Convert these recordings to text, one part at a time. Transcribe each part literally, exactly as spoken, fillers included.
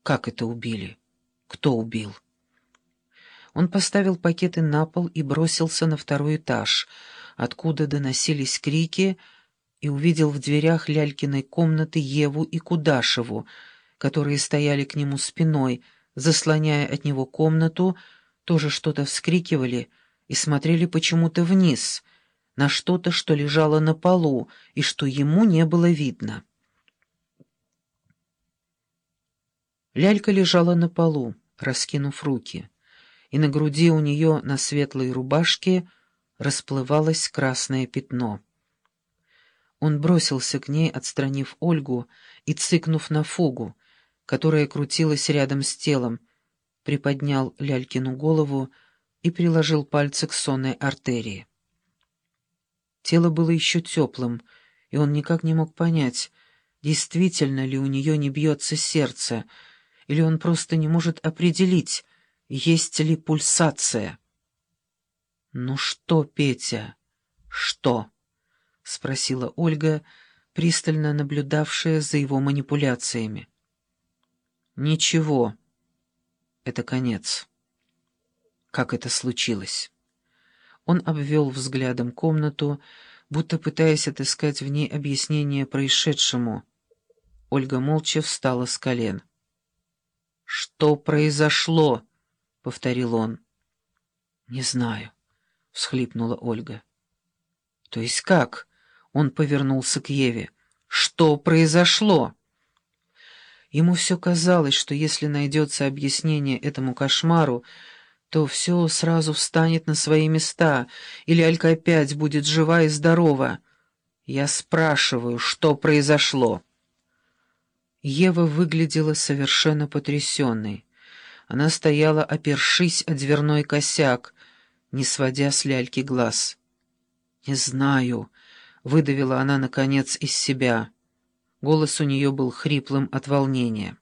Как это убили? Кто убил? Он поставил пакеты на пол и бросился на второй этаж, откуда доносились крики, и увидел в дверях Лялькиной комнаты Еву и Кудашеву, которые стояли к нему спиной, заслоняя от него комнату, тоже что-то вскрикивали и смотрели почему-то вниз, на что-то, что лежало на полу и что ему не было видно. Лялька лежала на полу, раскинув руки, и на груди у нее на светлой рубашке расплывалось красное пятно. Он бросился к ней, отстранив Ольгу и цыкнув на фугу, которая крутилась рядом с телом, приподнял Лялькину голову и приложил пальцы к сонной артерии. Тело было еще теплым, и он никак не мог понять, действительно ли у нее не бьется сердце, или он просто не может определить, есть ли пульсация. «Ну что, Петя, что?» — спросила Ольга, пристально наблюдавшая за его манипуляциями. «Ничего. Это конец». «Как это случилось?» Он обвел взглядом комнату, будто пытаясь отыскать в ней объяснение происшедшему. Ольга молча встала с колен. «Что произошло?» — повторил он. «Не знаю», — всхлипнула Ольга. «То есть как?» — он повернулся к Еве. «Что произошло?» Ему все казалось, что если найдется объяснение этому кошмару, то все сразу встанет на свои места, и Лялька опять будет жива и здорова. Я спрашиваю, что произошло?» Ева выглядела совершенно потрясенной. Она стояла, опершись о дверной косяк, не сводя с Ляльки глаз. «Не знаю», — выдавила она, наконец, из себя. Голос у нее был хриплым от волнения.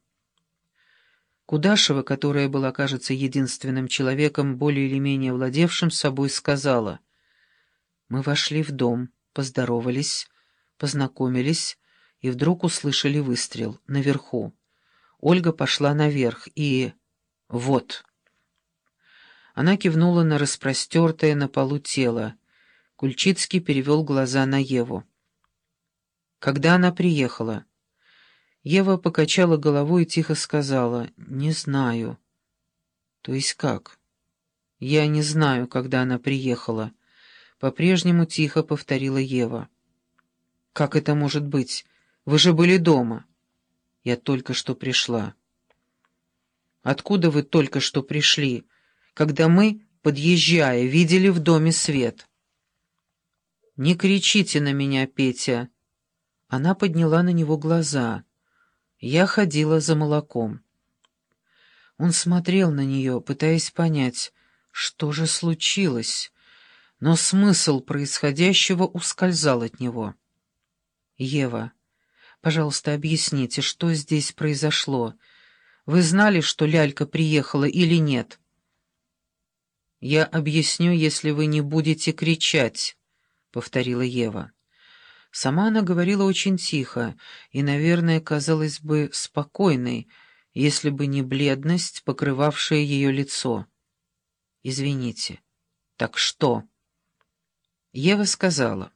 Кудашева, которая была, кажется, единственным человеком, более или менее владевшим собой, сказала: «Мы вошли в дом, поздоровались, познакомились, и вдруг услышали выстрел наверху. Ольга пошла наверх, и... вот». Она кивнула на распростертое на полу тело. Кульчицкий перевел глаза на Еву. «Когда она приехала?» Ева покачала головой и тихо сказала: «Не знаю». «То есть как?» «Я не знаю, когда она приехала», — по-прежнему тихо повторила Ева. «Как это может быть? Вы же были дома». «Я только что пришла». «Откуда вы только что пришли, когда мы, подъезжая, видели в доме свет?» «Не кричите на меня, Петя». Она подняла на него глаза. «Я ходила за молоком». Он смотрел на нее, пытаясь понять, что же случилось, но смысл происходящего ускользал от него. «Ева, пожалуйста, объясните, что здесь произошло? Вы знали, что Лялька приехала или нет?» «Я объясню, если вы не будете кричать», — повторила Ева. Сама она говорила очень тихо и, наверное, казалась бы спокойной, если бы не бледность, покрывавшая ее лицо. «Извините. Так что?» Ева сказала: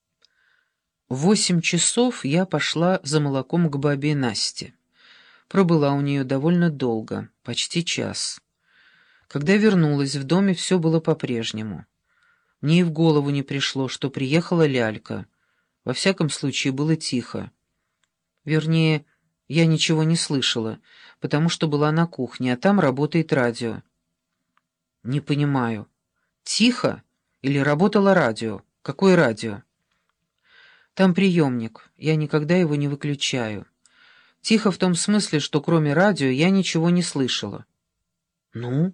«В восемь часов я пошла за молоком к бабе Насте. Пробыла у нее довольно долго, почти час. Когда вернулась, в доме все было по-прежнему. Мне и в голову не пришло, что приехала Лялька. Во всяком случае, было тихо. Вернее, я ничего не слышала, потому что была на кухне, а там работает радио». «Не понимаю. Тихо? Или работало радио? Какое радио?» «Там приемник. Я никогда его не выключаю. Тихо в том смысле, что кроме радио я ничего не слышала». «Ну?»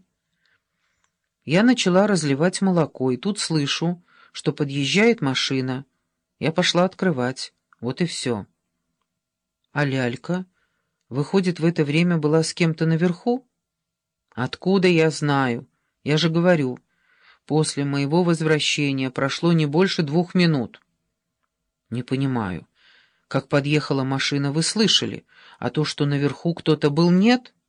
«Я начала разливать молоко, и тут слышу, что подъезжает машина. Я пошла открывать. Вот и все». «А Лялька, выходит, в это время была с кем-то наверху?» «Откуда я знаю? Я же говорю, после моего возвращения прошло не больше двух минут». «Не понимаю. Как подъехала машина, вы слышали, а то, что наверху кто-то был, нет?»